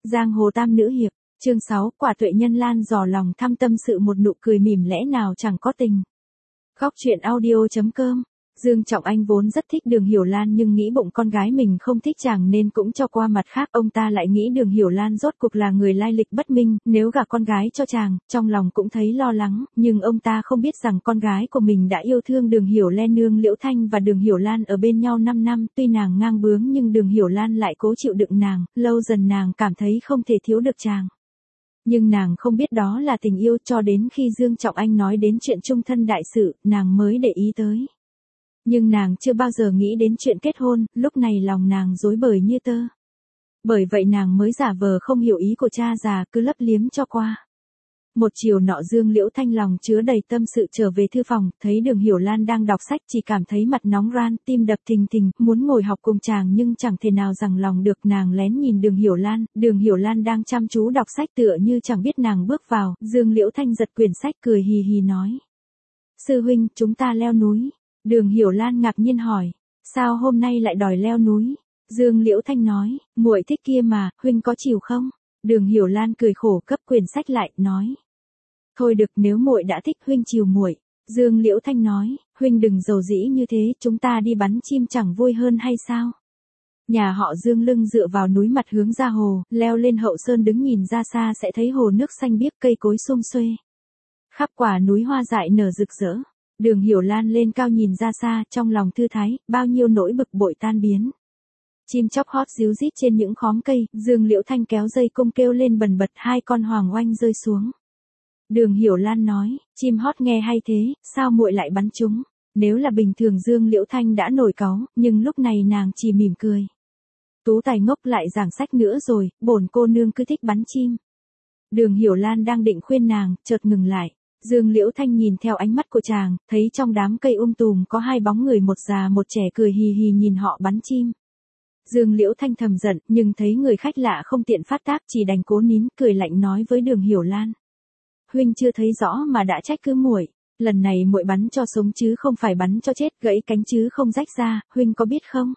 Giang hồ tam nữ hiệp, chương 6, quả tuệ nhân lan dò lòng thăm tâm sự một nụ cười mỉm lẽ nào chẳng có tình. Góc truyện audio.com. Dương Trọng Anh vốn rất thích Đường Hiểu Lan nhưng nghĩ bụng con gái mình không thích chàng nên cũng cho qua mặt khác. Ông ta lại nghĩ Đường Hiểu Lan rốt cuộc là người lai lịch bất minh, nếu gả con gái cho chàng, trong lòng cũng thấy lo lắng, nhưng ông ta không biết rằng con gái của mình đã yêu thương Đường Hiểu Lan. Nương Liễu Thanh và Đường Hiểu Lan ở bên nhau 5 năm, tuy nàng ngang bướng nhưng Đường Hiểu Lan lại cố chịu đựng nàng, lâu dần nàng cảm thấy không thể thiếu được chàng. Nhưng nàng không biết đó là tình yêu cho đến khi Dương Trọng Anh nói đến chuyện chung thân đại sự, nàng mới để ý tới. Nhưng nàng chưa bao giờ nghĩ đến chuyện kết hôn, lúc này lòng nàng rối bời như tơ. Bởi vậy nàng mới giả vờ không hiểu ý của cha già, cứ lấp liếm cho qua. Một chiều nọ Dương Liễu Thanh lòng chứa đầy tâm sự trở về thư phòng, thấy Đường Hiểu Lan đang đọc sách chỉ cảm thấy mặt nóng ran, tim đập thình thình, muốn ngồi học cùng chàng nhưng chẳng thể nào giằng lòng được. Nàng lén nhìn Đường Hiểu Lan đang chăm chú đọc sách tựa như chẳng biết nàng bước vào. Dương Liễu Thanh giật quyển sách cười hì hì nói: "Sư huynh, chúng ta leo núi." Đường Hiểu Lan ngạc nhiên hỏi: "Sao hôm nay lại đòi leo núi?" Dương Liễu Thanh nói: "Muội thích kia mà, huynh có chịu không?" Đường Hiểu Lan cười khổ cấp quyển sách lại, nói: "Thôi được, nếu muội đã thích huynh chiều muội." Dương Liễu Thanh nói: "Huynh đừng dầu dĩ như thế, chúng ta đi bắn chim chẳng vui hơn hay sao?" Nhà họ Dương lưng dựa vào núi mặt hướng ra hồ, leo lên hậu sơn đứng nhìn ra xa sẽ thấy hồ nước xanh biếc, cây cối sum xuê. Khắp quả núi hoa dại nở rực rỡ. Đường Hiểu Lan lên cao nhìn ra xa, trong lòng thư thái, bao nhiêu nỗi bực bội tan biến. Chim chóc hót ríu rít trên những khóm cây, Dương Liễu Thanh kéo dây cung kêu lên bần bật, 2 con hoàng oanh rơi xuống. Đường Hiểu Lan nói: "Chim hót nghe hay thế, sao muội lại bắn chúng?" Nếu là bình thường Dương Liễu Thanh đã nổi cáu, nhưng lúc này nàng chỉ mỉm cười. "Tú tài ngốc lại giảng sách nữa rồi, bổn cô nương cứ thích bắn chim." Đường Hiểu Lan đang định khuyên nàng, chợt ngừng lại. Dương Liễu Thanh nhìn theo ánh mắt của chàng, thấy trong đám cây tùm có 2 bóng người, một già một trẻ cười hì hì nhìn họ bắn chim. Dương Liễu Thanh thầm giận, nhưng thấy người khách lạ không tiện phát tác, chỉ đành cố nín, cười lạnh nói với Đường Hiểu Lan: "Huynh chưa thấy rõ mà đã trách cứ muội. Lần này muội bắn cho sống chứ không phải bắn cho chết, gãy cánh chứ không rách da, huynh có biết không?"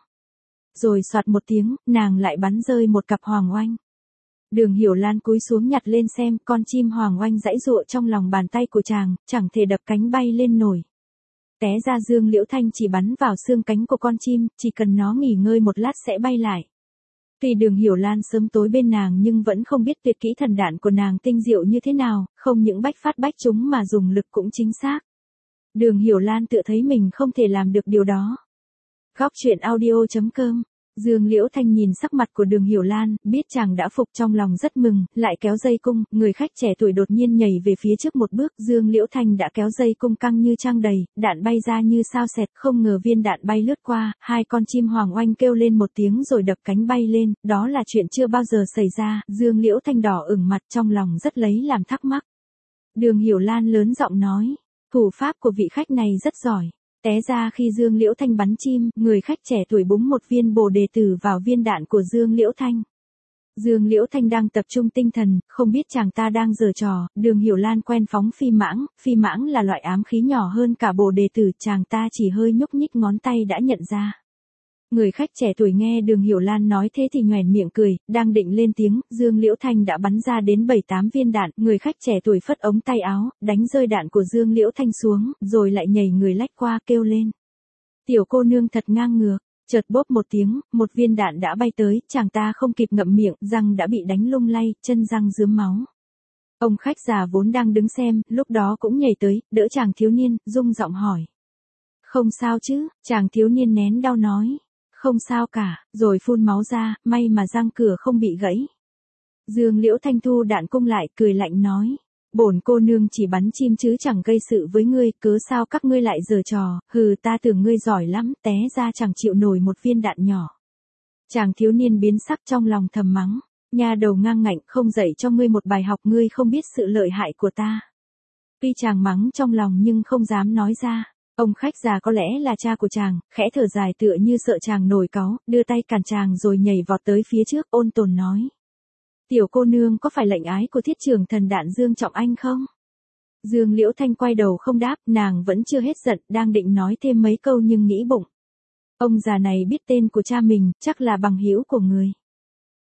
Rồi soạt một tiếng, nàng lại bắn rơi một cặp hoàng oanh. Đường Hiểu Lan cúi xuống nhặt lên xem, con chim hoàng oanh giãy giụa trong lòng bàn tay của chàng, chẳng thể đập cánh bay lên nổi. Té ra Dương Liễu Thanh chỉ bắn vào xương cánh của con chim, chỉ cần nó nghỉ ngơi một lát sẽ bay lại. Tuy Đường Hiểu Lan sớm tối bên nàng nhưng vẫn không biết tuyệt kỹ thần đạn của nàng tinh diệu như thế nào, không những bách phát bách trúng mà dùng lực cũng chính xác. Đường Hiểu Lan tự thấy mình không thể làm được điều đó. Góc truyện audio.com. Dương Liễu Thanh nhìn sắc mặt của Đường Hiểu Lan, biết chàng đã phục, trong lòng rất mừng, lại kéo dây cung. Người khách trẻ tuổi đột nhiên nhảy về phía trước một bước, Dương Liễu Thanh đã kéo dây cung căng như trang đầy, đạn bay ra như sao xẹt, không ngờ viên đạn bay lướt qua, 2 con chim hoàng oanh kêu lên một tiếng rồi đập cánh bay lên, đó là chuyện chưa bao giờ xảy ra. Dương Liễu Thanh đỏ ửng mặt, trong lòng rất lấy làm thắc mắc. Đường Hiểu Lan lớn giọng nói: "Thủ pháp của vị khách này rất giỏi." Té ra khi Dương Liễu Thanh bắn chim, người khách trẻ tuổi búng một viên bồ đề tử vào viên đạn của Dương Liễu Thanh. Dương Liễu Thanh đang tập trung tinh thần, không biết chàng ta đang giở trò. Đường Hiểu Lan quen phóng phi mãng là loại ám khí nhỏ hơn cả bồ đề tử, chàng ta chỉ hơi nhúc nhích ngón tay đã nhận ra. Người khách trẻ tuổi nghe Đường Hiểu Lan nói thế thì nhoẻn miệng cười, đang định lên tiếng, Dương Liễu Thanh đã bắn ra đến 7-8 viên đạn. Người khách trẻ tuổi phất ống tay áo, đánh rơi đạn của Dương Liễu Thanh xuống, rồi lại nhảy người lách qua kêu lên: "Tiểu cô nương thật ngang ngược." Chợt bốp một tiếng, một viên đạn đã bay tới, chàng ta không kịp ngậm miệng, răng đã bị đánh lung lay, chân răng rướm máu. Ông khách già vốn đang đứng xem, lúc đó cũng nhảy tới, đỡ chàng thiếu niên, rung giọng hỏi: "Không sao chứ?" Chàng thiếu niên nén đau nói: "Không sao cả", rồi phun máu ra, may mà răng cửa không bị gãy. Dương Liễu Thanh thu đạn cung lại, cười lạnh nói: "Bổn cô nương chỉ bắn chim chứ chẳng gây sự với ngươi, cớ sao các ngươi lại giở trò, hừ, ta tưởng ngươi giỏi lắm, té ra chẳng chịu nổi một viên đạn nhỏ." Chàng thiếu niên biến sắc, trong lòng thầm mắng: "Nha đầu ngang ngạnh, không dạy cho ngươi một bài học, ngươi không biết sự lợi hại của ta." Tuy chàng mắng trong lòng nhưng không dám nói ra. Ông khách già có lẽ là cha của chàng, khẽ thở dài tựa như sợ chàng nổi cáu, đưa tay cản chàng rồi nhảy vọt tới phía trước, ôn tồn nói: "Tiểu cô nương có phải lệnh ái của thiết trưởng thần đạn Dương Trọng Anh không?" Dương Liễu Thanh quay đầu không đáp, nàng vẫn chưa hết giận, đang định nói thêm mấy câu nhưng nghĩ bụng: ông già này biết tên của cha mình, chắc là bằng hữu của người.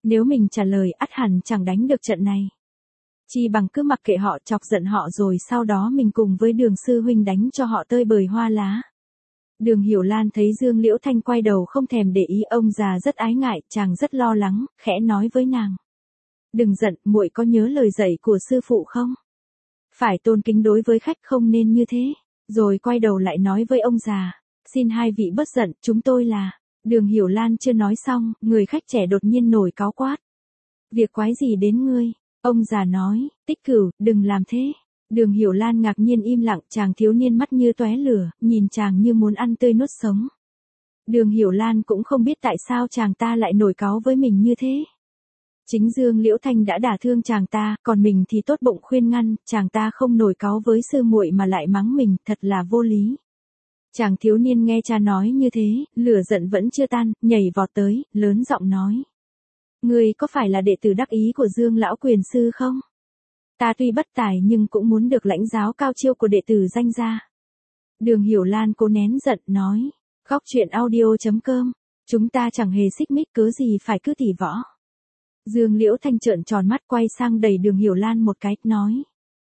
Nếu mình trả lời ắt hẳn chẳng đánh được trận này. Chi bằng cứ mặc kệ họ, chọc giận họ rồi sau đó mình cùng với Đường sư huynh đánh cho họ tơi bời hoa lá. Đường Hiểu Lan thấy Dương Liễu Thanh quay đầu không thèm để ý, ông già rất ái ngại, chàng rất lo lắng, khẽ nói với nàng. Đừng giận, muội có nhớ lời dạy của sư phụ không? Phải tôn kính đối với khách, không nên như thế. Rồi quay đầu lại nói với ông già. Xin hai vị bớt giận, chúng tôi là... Đường Hiểu Lan chưa nói xong, người khách trẻ đột nhiên nổi cáu quát. Việc quái gì đến ngươi? Ông già nói, Tích Cửu, đừng làm thế. Đường Hiểu Lan ngạc nhiên im lặng, chàng thiếu niên mắt như tóe lửa, nhìn chàng như muốn ăn tươi nuốt sống. Đường Hiểu Lan cũng không biết tại sao chàng ta lại nổi cáu với mình như thế. Chính Dương Liễu Thanh đã đả thương chàng ta, còn mình thì tốt bụng khuyên ngăn, chàng ta không nổi cáu với sư muội mà lại mắng mình, thật là vô lý. Chàng thiếu niên nghe cha nói như thế, lửa giận vẫn chưa tan, nhảy vọt tới, lớn giọng nói. Ngươi có phải là đệ tử đắc ý của Dương Lão Quyền Sư không? Ta tuy bất tài nhưng cũng muốn được lãnh giáo cao chiêu của đệ tử danh gia. Đường Hiểu Lan cố nén giận nói. Góc truyện audio.com. Chúng ta chẳng hề xích mích, cớ gì phải cứ tỉ võ. Dương Liễu Thanh trợn tròn mắt quay sang đẩy Đường Hiểu Lan một cái, nói.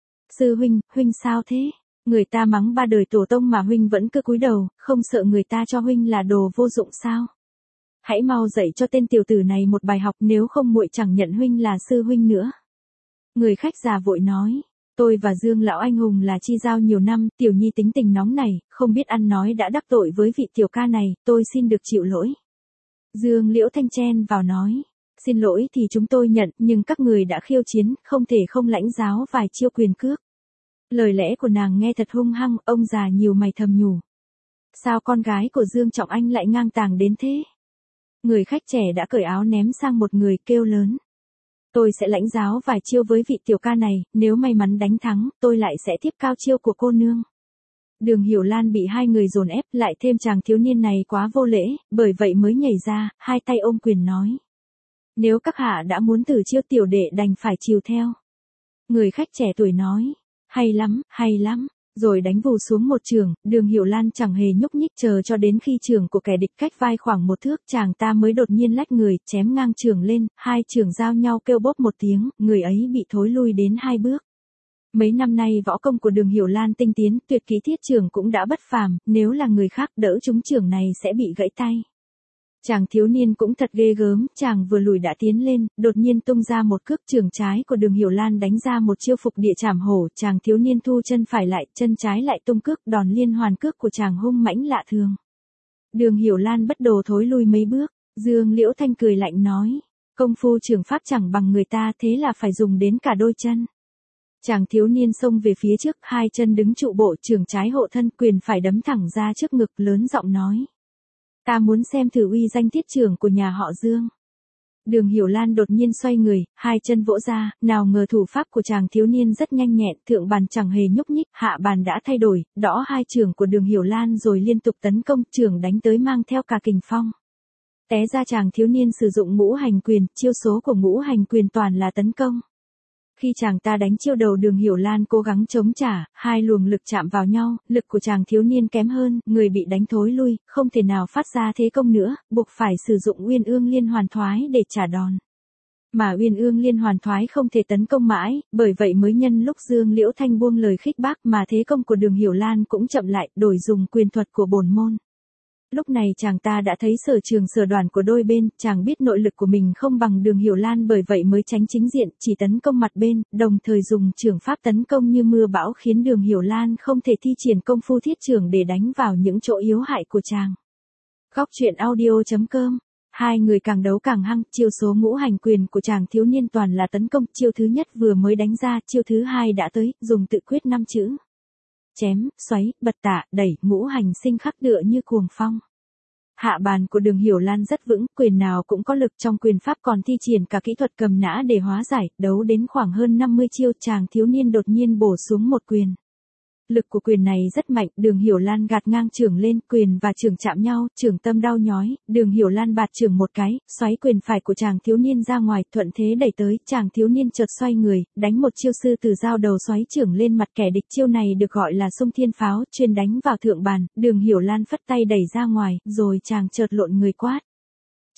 Sư huynh, huynh sao thế? Người ta mắng ba đời tổ tông mà huynh vẫn cứ cúi đầu, không sợ người ta cho huynh là đồ vô dụng sao? Hãy mau dạy cho tên tiểu tử này một bài học, nếu không muội chẳng nhận huynh là sư huynh nữa. Người khách già vội nói. Tôi và Dương Lão Anh Hùng là chi giao nhiều năm, tiểu nhi tính tình nóng này, không biết ăn nói đã đắc tội với vị tiểu ca này, tôi xin được chịu lỗi. Dương Liễu Thanh chen vào nói. Xin lỗi thì chúng tôi nhận, nhưng các người đã khiêu chiến, không thể không lãnh giáo vài chiêu quyền cước. Lời lẽ của nàng nghe thật hung hăng, ông già nhiều mày thầm nhủ. Sao con gái của Dương Trọng Anh lại ngang tàng đến thế? Người khách trẻ đã cởi áo ném sang một người, kêu lớn. Tôi sẽ lãnh giáo vài chiêu với vị tiểu ca này, nếu may mắn đánh thắng, tôi lại sẽ tiếp cao chiêu của cô nương. Đường Hiểu Lan bị hai người dồn ép, lại thêm chàng thiếu niên này quá vô lễ, bởi vậy mới nhảy ra, hai tay ôm quyền nói. Nếu các hạ đã muốn thử chiêu, tiểu đệ đành phải chiều theo. Người khách trẻ tuổi nói. Hay lắm, rồi đánh vù xuống một trường, Đường Hiểu Lan chẳng hề nhúc nhích, chờ cho đến khi trường của kẻ địch cách vai khoảng một thước, chàng ta mới đột nhiên lách người, chém ngang trường lên, hai trường giao nhau kêu bốp một tiếng, người ấy bị thối lui đến hai bước. Mấy năm nay võ công của Đường Hiểu Lan tinh tiến, tuyệt kỹ thiết trường cũng đã bất phàm, nếu là người khác đỡ trúng trường này sẽ bị gãy tay. Chàng thiếu niên cũng thật ghê gớm, chàng vừa lùi đã tiến lên, đột nhiên tung ra một cước, trường trái của Đường Hiểu Lan đánh ra một chiêu phục địa trảm hổ, chàng thiếu niên thu chân phải lại, chân trái lại tung cước, đòn liên hoàn cước của chàng hung mãnh lạ thường. Đường Hiểu Lan bất đồ thối lui mấy bước, Dương Liễu Thanh cười lạnh nói, công phu trường pháp chẳng bằng người ta, thế là phải dùng đến cả đôi chân. Chàng thiếu niên xông về phía trước, hai chân đứng trụ bộ, trường trái hộ thân, quyền phải đấm thẳng ra trước ngực, lớn giọng nói. Ta muốn xem thử uy danh thiết trưởng của nhà họ Dương. Đường Hiểu Lan đột nhiên xoay người, hai chân vỗ ra, nào ngờ thủ pháp của chàng thiếu niên rất nhanh nhẹn, thượng bàn chẳng hề nhúc nhích, hạ bàn đã thay đổi, đõ hai chưởng của Đường Hiểu Lan rồi liên tục tấn công, chưởng đánh tới mang theo cả kình phong. Té ra chàng thiếu niên sử dụng ngũ hành quyền, chiêu số của ngũ hành quyền toàn là tấn công. Khi chàng ta đánh chiêu đầu, Đường Hiểu Lan cố gắng chống trả, hai luồng lực chạm vào nhau, lực của chàng thiếu niên kém hơn, người bị đánh thối lui, không thể nào phát ra thế công nữa, buộc phải sử dụng Uyên Ương Liên Hoàn Thoái để trả đòn. Mà Uyên Ương Liên Hoàn Thoái không thể tấn công mãi, bởi vậy mới nhân lúc Dương Liễu Thanh buông lời khích bác mà thế công của Đường Hiểu Lan cũng chậm lại, đổi dùng quyền thuật của bổn môn. Lúc này chàng ta đã thấy sở trường sở đoàn của đôi bên, chàng biết nội lực của mình không bằng Đường Hiểu Lan, bởi vậy mới tránh chính diện, chỉ tấn công mặt bên, đồng thời dùng chưởng pháp tấn công như mưa bão, khiến Đường Hiểu Lan không thể thi triển công phu thiết chưởng để đánh vào những chỗ yếu hại của chàng. Góc truyện audio.com. Hai người càng đấu càng hăng, chiêu số ngũ hành quyền của chàng thiếu niên toàn là tấn công, chiêu thứ nhất vừa mới đánh ra, chiêu thứ hai đã tới, dùng tự quyết 5 chữ. Chém, xoáy, bật tạ, đẩy, ngũ hành sinh khắc tựa như cuồng phong. Hạ bàn của Đường Hiểu Lan rất vững, quyền nào cũng có lực, trong quyền pháp còn thi triển cả kỹ thuật cầm nã để hóa giải, đấu đến khoảng hơn 50 chiêu, chàng thiếu niên đột nhiên bổ xuống một quyền. Lực của quyền này rất mạnh, Đường Hiểu Lan gạt ngang chưởng lên, quyền và chưởng chạm nhau, chưởng tâm đau nhói, Đường Hiểu Lan bạt chưởng một cái, xoáy quyền phải của chàng thiếu niên ra ngoài, thuận thế đẩy tới, chàng thiếu niên chợt xoay người, đánh một chiêu sư tử giao đầu xoáy chưởng lên mặt kẻ địch, chiêu này được gọi là xung thiên pháo, chuyên đánh vào thượng bàn, Đường Hiểu Lan phất tay đẩy ra ngoài, rồi chàng chợt lộn người quát.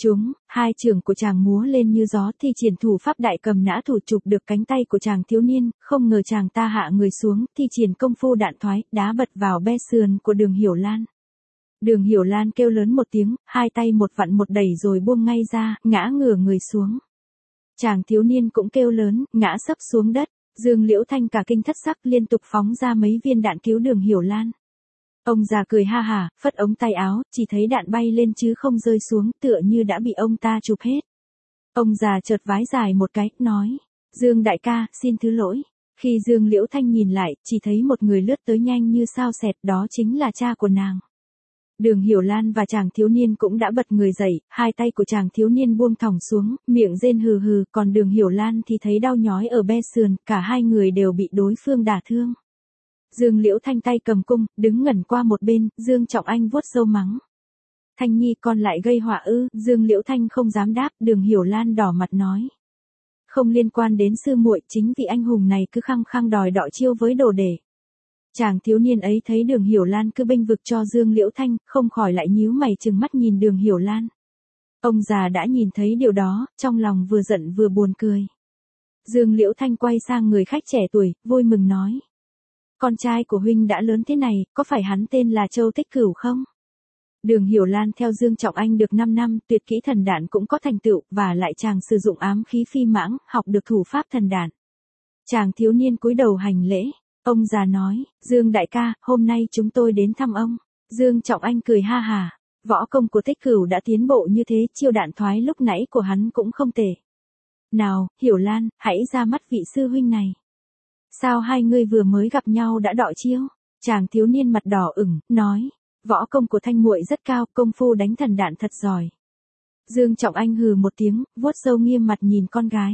Chúng, hai trưởng của chàng múa lên như gió thi triển thủ pháp đại cầm nã thủ chụp được cánh tay của chàng thiếu niên, không ngờ chàng ta hạ người xuống, thi triển công phu đạn thoái, đá bật vào be sườn của Đường Hiểu Lan. Đường Hiểu Lan kêu lớn một tiếng, hai tay một vặn một đẩy rồi buông ngay ra, ngã ngửa người xuống. Chàng thiếu niên cũng kêu lớn, ngã sấp xuống đất. Dương Liễu Thanh cả kinh thất sắc liên tục phóng ra mấy viên đạn cứu Đường Hiểu Lan. Ông già cười ha hả, phất ống tay áo, chỉ thấy đạn bay lên chứ không rơi xuống, tựa như đã bị ông ta chụp hết. Ông già chợt vái dài một cái, nói, Dương đại ca, xin thứ lỗi. Khi Dương Liễu Thanh nhìn lại, chỉ thấy một người lướt tới nhanh như sao xẹt, đó chính là cha của nàng. Đường Hiểu Lan và chàng thiếu niên cũng đã bật người dậy, hai tay của chàng thiếu niên buông thõng xuống, miệng rên hừ hừ, còn Đường Hiểu Lan thì thấy đau nhói ở be sườn, cả hai người đều bị đối phương đả thương. Dương Liễu Thanh tay cầm cung, đứng ngẩn qua một bên, Dương Trọng Anh vuốt râu mắng. Thanh Nhi con lại gây họa ư? Dương Liễu Thanh không dám đáp, Đường Hiểu Lan đỏ mặt nói. Không liên quan đến sư muội, chính vì anh hùng này cứ khăng khăng đòi đọ chiêu với đồ đệ. Chàng thiếu niên ấy thấy Đường Hiểu Lan cứ bênh vực cho Dương Liễu Thanh, không khỏi lại nhíu mày trừng mắt nhìn Đường Hiểu Lan. Ông già đã nhìn thấy điều đó, trong lòng vừa giận vừa buồn cười. Dương Liễu Thanh quay sang người khách trẻ tuổi, vui mừng nói. Con trai của huynh đã lớn thế này, có phải hắn tên là Châu Tích Cửu không? Đường Hiểu Lan theo Dương Trọng Anh được 5 năm, tuyệt kỹ thần đạn cũng có thành tựu, và lại chàng sử dụng ám khí phi mãng, học được thủ pháp thần đạn. Chàng thiếu niên cúi đầu hành lễ. Ông già nói, Dương đại ca, hôm nay chúng tôi đến thăm ông. Dương Trọng Anh cười ha hà. Võ công của Tích Cửu đã tiến bộ như thế, chiêu đạn thoái lúc nãy của hắn cũng không tệ. Nào, Hiểu Lan, hãy ra mắt vị sư huynh này. Sao hai người vừa mới gặp nhau đã đọ chiêu? Chàng thiếu niên mặt đỏ ửng, nói, võ công của Thanh muội rất cao, công phu đánh thần đạn thật giỏi. Dương Trọng Anh hừ một tiếng, vuốt râu nghiêm mặt nhìn con gái.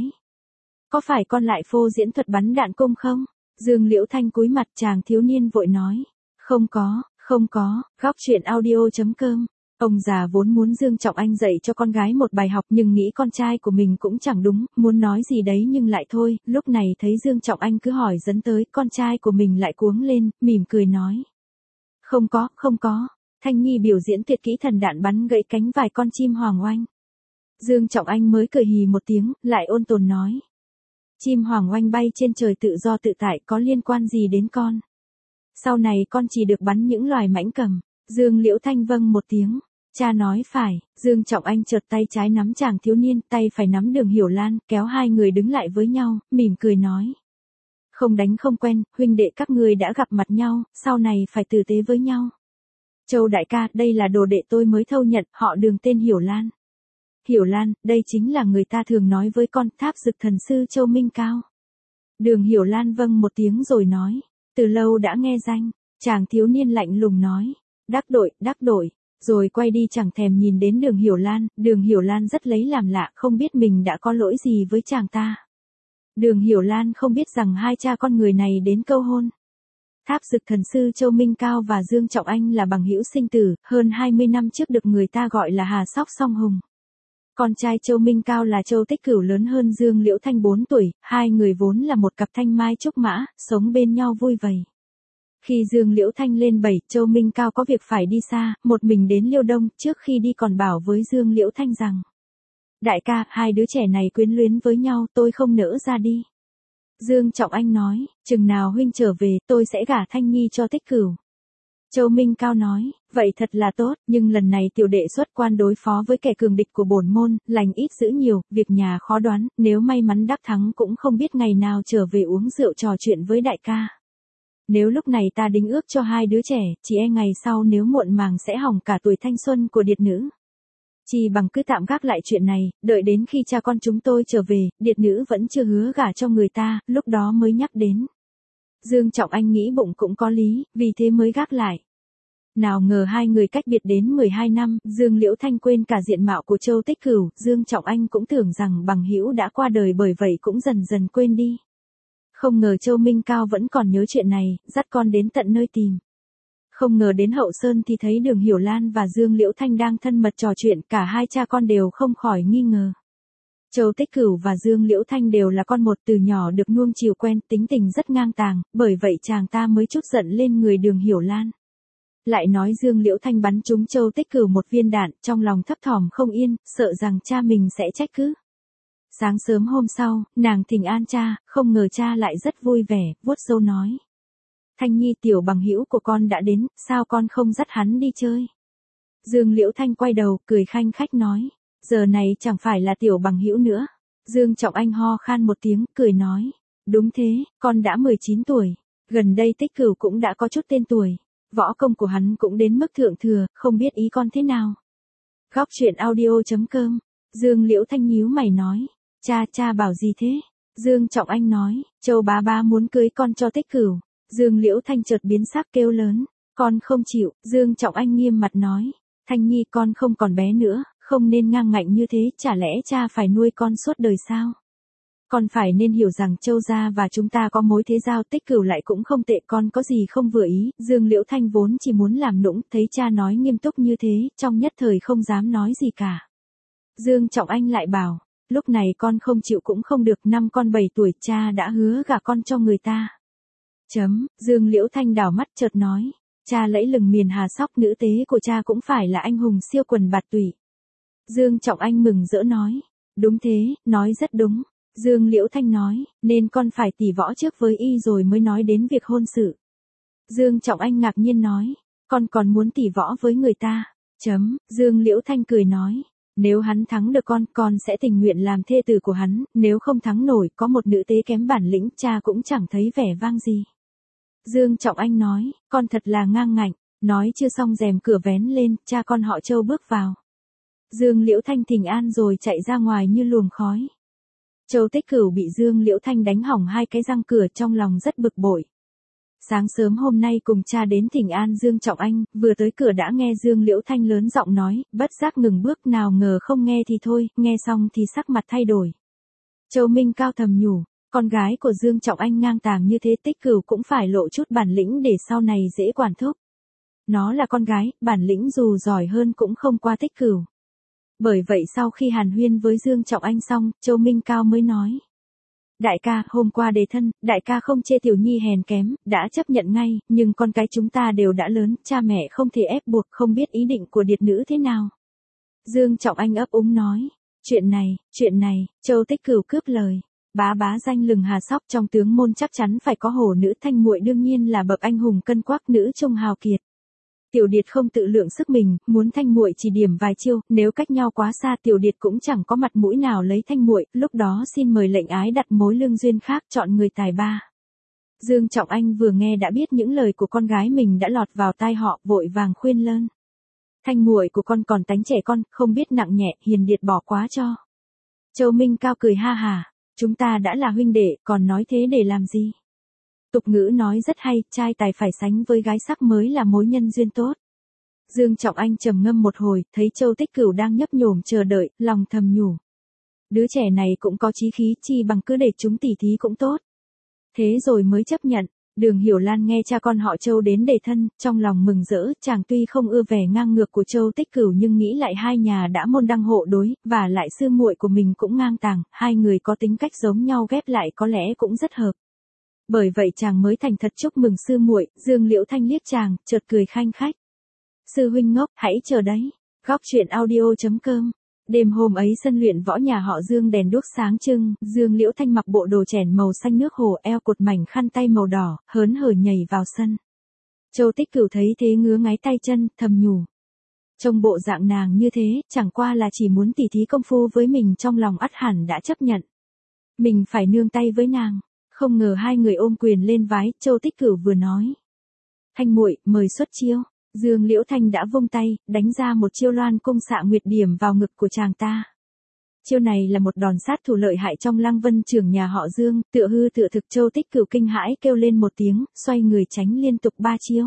Có phải con lại phô diễn thuật bắn đạn cung không? Dương Liễu Thanh cúi mặt, chàng thiếu niên vội nói. Không có, góc truyện audio.com. Ông già vốn muốn Dương Trọng Anh dạy cho con gái một bài học nhưng nghĩ con trai của mình cũng chẳng đúng, muốn nói gì đấy nhưng lại thôi, lúc này thấy Dương Trọng Anh cứ hỏi dẫn tới, con trai của mình lại cuống lên, mỉm cười nói. Không có, Thanh Nhi biểu diễn tuyệt kỹ thần đạn bắn gãy cánh vài con chim hoàng oanh. Dương Trọng Anh mới cười hì một tiếng, lại ôn tồn nói. Chim hoàng oanh bay trên trời tự do tự tại, có liên quan gì đến con? Sau này con chỉ được bắn những loài mãnh cầm. Dương Liễu Thanh vâng một tiếng. Cha nói phải. Dương Trọng Anh chợt tay trái nắm chàng thiếu niên, tay phải nắm Đường Hiểu Lan, kéo hai người đứng lại với nhau, mỉm cười nói. Không đánh không quen, huynh đệ các ngươi đã gặp mặt nhau, sau này phải tử tế với nhau. Châu đại ca, đây là đồ đệ tôi mới thâu nhận, họ Đường tên Hiểu Lan. Hiểu Lan, đây chính là người ta thường nói với con, Tháp Dực thần sư Châu Minh Cao. Đường Hiểu Lan vâng một tiếng rồi nói. Từ lâu đã nghe danh. Chàng thiếu niên lạnh lùng nói. Đắc đội, rồi quay đi chẳng thèm nhìn đến Đường Hiểu Lan. Đường Hiểu Lan rất lấy làm lạ, không biết mình đã có lỗi gì với chàng ta. Đường Hiểu Lan không biết rằng hai cha con người này đến câu hôn. Tháp Dực thần sư Châu Minh Cao và Dương Trọng Anh là bằng hữu sinh tử, hơn 20 năm trước được người ta gọi là Hà Sóc Song Hùng. Con trai Châu Minh Cao là Châu Tích Cửu lớn hơn Dương Liễu Thanh 4 tuổi, hai người vốn là một cặp thanh mai trúc mã, sống bên nhau vui vầy. Khi Dương Liễu Thanh lên 7, Châu Minh Cao có việc phải đi xa, một mình đến Liêu Đông, trước khi đi còn bảo với Dương Liễu Thanh rằng. Đại ca, hai đứa trẻ này quyến luyến với nhau, tôi không nỡ ra đi. Dương Trọng Anh nói, chừng nào huynh trở về, tôi sẽ gả Thanh Nhi cho Tích Cửu. Châu Minh Cao nói, vậy thật là tốt, nhưng lần này tiểu đệ xuất quan đối phó với kẻ cường địch của bổn môn, lành ít dữ nhiều, việc nhà khó đoán, nếu may mắn đắc thắng cũng không biết ngày nào trở về uống rượu trò chuyện với đại ca. Nếu lúc này ta đính ước cho hai đứa trẻ, chỉ e ngày sau nếu muộn màng sẽ hỏng cả tuổi thanh xuân của điệt nữ. Chỉ bằng cứ tạm gác lại chuyện này, đợi đến khi cha con chúng tôi trở về, điệt nữ vẫn chưa hứa gả cho người ta, lúc đó mới nhắc đến. Dương Trọng Anh nghĩ bụng cũng có lý, vì thế mới gác lại. Nào ngờ hai người cách biệt đến 12 năm, Dương Liễu Thanh quên cả diện mạo của Châu Tích Cửu, Dương Trọng Anh cũng tưởng rằng bằng hữu đã qua đời bởi vậy cũng dần dần quên đi. Không ngờ Châu Minh Cao vẫn còn nhớ chuyện này, dắt con đến tận nơi tìm. Không ngờ đến Hậu Sơn thì thấy Đường Hiểu Lan và Dương Liễu Thanh đang thân mật trò chuyện, cả hai cha con đều không khỏi nghi ngờ. Châu Tích Cửu và Dương Liễu Thanh đều là con một, từ nhỏ được nuông chiều quen, tính tình rất ngang tàng, bởi vậy chàng ta mới chút giận lên người Đường Hiểu Lan. Lại nói Dương Liễu Thanh bắn trúng Châu Tích Cửu một viên đạn, trong lòng thấp thỏm không yên, sợ rằng cha mình sẽ trách cứ. Sáng sớm hôm sau, nàng thỉnh an cha, không ngờ cha lại rất vui vẻ, vuốt râu nói. Thanh Nhi, tiểu bằng hữu của con đã đến, sao con không dắt hắn đi chơi? Dương Liễu Thanh quay đầu, cười khanh khách nói. Giờ này chẳng phải là tiểu bằng hữu nữa. Dương Trọng Anh ho khan một tiếng, cười nói. Đúng thế, con đã 19 tuổi. Gần đây Tích Cửu cũng đã có chút tên tuổi. Võ công của hắn cũng đến mức thượng thừa, không biết ý con thế nào. Góc truyện audio.com. Dương Liễu Thanh nhíu mày nói. Cha bảo gì thế? Dương Trọng Anh nói. Châu bá bá muốn cưới con cho Tích Cửu. Dương Liễu Thanh chợt biến sắc kêu lớn. Con không chịu. Dương Trọng Anh nghiêm mặt nói. Thanh Nhi, con không còn bé nữa, không nên ngang ngạnh như thế, chả lẽ cha phải nuôi con suốt đời sao? Con phải nên hiểu rằng Châu gia và chúng ta có mối thế giao, Tích Cửu lại cũng không tệ, con có gì không vừa ý. Dương Liễu Thanh vốn chỉ muốn làm nũng, thấy cha nói nghiêm túc như thế, trong nhất thời không dám nói gì cả. Dương Trọng Anh lại bảo, lúc này con không chịu cũng không được, năm con 7 tuổi cha đã hứa gả con cho người ta. Dương Liễu Thanh đảo mắt chợt nói. Cha lẫy lừng miền Hà Sóc, nữ tế của cha cũng phải là anh hùng siêu quần bạt tụy. Dương Trọng Anh mừng rỡ nói. Đúng thế, nói rất đúng. Dương Liễu Thanh nói, nên con phải tỉ võ trước với y rồi mới nói đến việc hôn sự. Dương Trọng Anh ngạc nhiên nói, con còn muốn tỉ võ với người ta. Dương Liễu Thanh cười nói, nếu hắn thắng được con sẽ tình nguyện làm thê tử của hắn, nếu không thắng nổi, có một nữ tế kém bản lĩnh, cha cũng chẳng thấy vẻ vang gì. Dương Trọng Anh nói, con thật là ngang ngạnh, nói chưa xong rèm cửa vén lên, cha con họ Châu bước vào. Dương Liễu Thanh thỉnh an rồi chạy ra ngoài như luồng khói. Châu Tích Cửu bị Dương Liễu Thanh đánh hỏng 2 cái răng cửa, trong lòng rất bực bội. Sáng sớm hôm nay cùng cha đến thỉnh an Dương Trọng Anh, vừa tới cửa đã nghe Dương Liễu Thanh lớn giọng nói, bất giác ngừng bước, nào ngờ không nghe thì thôi, nghe xong thì sắc mặt thay đổi. Châu Minh Cao thầm nhủ. Con gái của Dương Trọng Anh ngang tàng như thế, Tích Cửu cũng phải lộ chút bản lĩnh để sau này dễ quản thúc. Nó là con gái, bản lĩnh dù giỏi hơn cũng không qua Tích Cửu. Bởi vậy sau khi hàn huyên với Dương Trọng Anh xong, Châu Minh Cao mới nói. Đại ca, hôm qua đề thân, đại ca không chê tiểu nhi hèn kém, đã chấp nhận ngay, nhưng con cái chúng ta đều đã lớn, cha mẹ không thể ép buộc, không biết ý định của điệt nữ thế nào. Dương Trọng Anh ấp úng nói. Chuyện này, Châu Tích Cửu cướp lời. Bá bá danh lừng Hà Sóc, trong tướng môn chắc chắn phải có hổ nữ, Thanh muội đương nhiên là bậc anh hùng cân quắc, nữ trung hào kiệt. Tiểu điệt không tự lượng sức mình, muốn Thanh muội chỉ điểm vài chiêu, nếu cách nhau quá xa tiểu điệt cũng chẳng có mặt mũi nào lấy Thanh muội, lúc đó xin mời lệnh ái đặt mối lương duyên khác, chọn người tài ba. Dương Trọng Anh vừa nghe đã biết những lời của con gái mình đã lọt vào tai họ, vội vàng khuyên lơn. Thanh muội của con còn tánh trẻ con, không biết nặng nhẹ, hiền điệt bỏ quá cho. Châu Minh Cao cười ha hà. Chúng ta đã là huynh đệ, còn nói thế để làm gì? Tục ngữ nói rất hay, trai tài phải sánh với gái sắc mới là mối nhân duyên tốt. Dương Trọng Anh trầm ngâm một hồi, thấy Châu Tích Cửu đang nhấp nhổm chờ đợi, lòng thầm nhủ. Đứa trẻ này cũng có chí khí, chi bằng cứ để chúng tỉ thí cũng tốt. Thế rồi mới chấp nhận. Đường Hiểu Lan nghe cha con họ Châu đến đề thân, trong lòng mừng rỡ, chàng tuy không ưa vẻ ngang ngược của Châu Tích Cửu nhưng nghĩ lại hai nhà đã môn đăng hộ đối, và lại sư muội của mình cũng ngang tàng, hai người có tính cách giống nhau ghép lại có lẽ cũng rất hợp. Bởi vậy chàng mới thành thật chúc mừng sư muội. Dương Liễu Thanh liếc chàng, chợt cười khanh khách. Sư huynh ngốc, hãy chờ đấy. Góc truyện audio.com. Đêm hôm ấy sân luyện võ nhà họ Dương đèn đuốc sáng trưng, Dương Liễu Thanh mặc bộ đồ chèn màu xanh nước hồ, eo cột mảnh khăn tay màu đỏ, hớn hở nhảy vào sân. Châu Tích Cửu thấy thế ngứa ngáy tay chân, thầm nhủ. Trông bộ dạng nàng như thế, chẳng qua là chỉ muốn tỉ thí công phu với mình, trong lòng ắt hẳn đã chấp nhận. Mình phải nương tay với nàng. Không ngờ hai người ôm quyền lên vái, Châu Tích Cửu vừa nói. Thanh muội, mời xuất chiêu. Dương Liễu Thanh đã vung tay, đánh ra một chiêu loan cung xạ nguyệt điểm vào ngực của chàng ta. Chiêu này là một đòn sát thủ lợi hại trong Lăng Vân Trưởng nhà họ Dương, tựa hư tựa thực. Châu Tích Cửu kinh hãi kêu lên một tiếng, xoay người tránh liên tục 3 chiêu.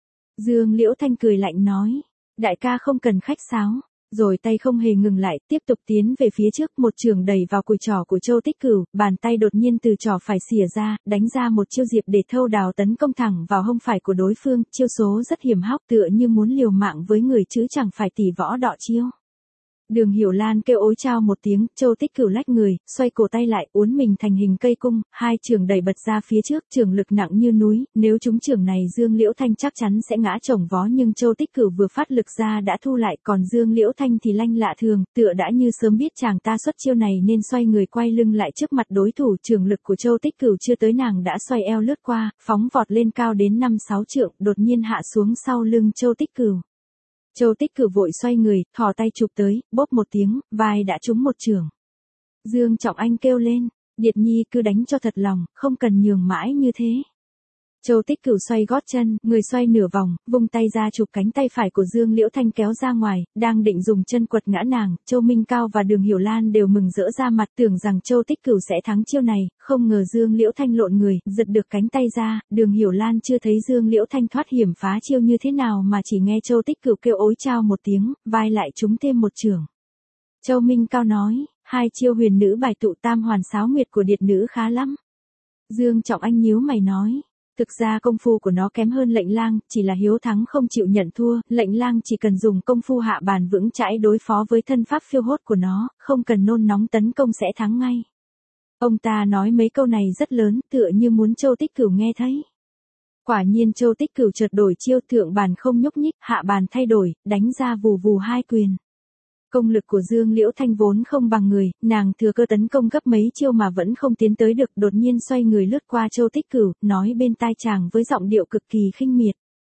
Dương Liễu Thanh cười lạnh nói, đại ca không cần khách sáo. Rồi tay không hề ngừng lại, tiếp tục tiến về phía trước, một chưởng đẩy vào cùi trỏ của Châu Tích Cửu, bàn tay đột nhiên từ trỏ phải xỉa ra, đánh ra một chiêu diệp để thâu đào tấn công thẳng vào hông phải của đối phương, chiêu số rất hiểm hóc, tựa như muốn liều mạng với người chứ chẳng phải tỉ võ đọ chiêu. Đường Hiểu Lan kêu ối chao một tiếng, Châu Tích Cửu lách người, xoay cổ tay lại, uốn mình thành hình cây cung, hai chưởng đẩy bật ra phía trước, chưởng lực nặng như núi, nếu trúng chưởng này Dương Liễu Thanh chắc chắn sẽ ngã chồng vó, nhưng Châu Tích Cửu vừa phát lực ra đã thu lại, còn Dương Liễu Thanh thì lanh lạ thường, tựa đã như sớm biết chàng ta xuất chiêu này nên xoay người quay lưng lại trước mặt đối thủ, chưởng lực của Châu Tích Cửu chưa tới nàng đã xoay eo lướt qua, phóng vọt lên cao đến 5-6 trượng, đột nhiên hạ xuống sau lưng Châu Tích Cửu. Châu Tích Cửu vội xoay người, thò tay chụp tới, bốp một tiếng, vai đã trúng một chưởng. Dương Trọng Anh kêu lên, Điệt Nhi cứ đánh cho thật lòng, không cần nhường mãi như thế. Châu Tích Cửu xoay gót chân, người xoay nửa vòng, vung tay ra chụp cánh tay phải của Dương Liễu Thanh kéo ra ngoài, đang định dùng chân quật ngã nàng, Châu Minh Cao và Đường Hiểu Lan đều mừng rỡ ra mặt, tưởng rằng Châu Tích Cửu sẽ thắng chiêu này, không ngờ Dương Liễu Thanh lộn người, giật được cánh tay ra, Đường Hiểu Lan chưa thấy Dương Liễu Thanh thoát hiểm phá chiêu như thế nào mà chỉ nghe Châu Tích Cửu kêu ối chao một tiếng, vai lại trúng thêm một chưởng. Châu Minh Cao nói, hai chiêu huyền nữ bài tụ tam hoàn sáo nguyệt của điệt nữ khá lắm. Dương Trọng Anh nhíu mày nói. Thực ra công phu của nó kém hơn Lệnh Lang, chỉ là hiếu thắng không chịu nhận thua, Lệnh Lang chỉ cần dùng công phu hạ bàn vững chãi đối phó với thân pháp phiêu hốt của nó, không cần nôn nóng tấn công sẽ thắng ngay. Ông ta nói mấy câu này rất lớn, tựa như muốn Châu Tích Cửu nghe thấy. Quả nhiên Châu Tích Cửu chợt đổi chiêu, thượng bàn không nhúc nhích, hạ bàn thay đổi, đánh ra vù vù hai quyền. Công lực của Dương Liễu Thanh vốn không bằng người, nàng thừa cơ tấn công gấp mấy chiêu mà vẫn không tiến tới được, đột nhiên xoay người lướt qua Châu Tích Cửu, nói bên tai chàng với giọng điệu cực kỳ khinh miệt.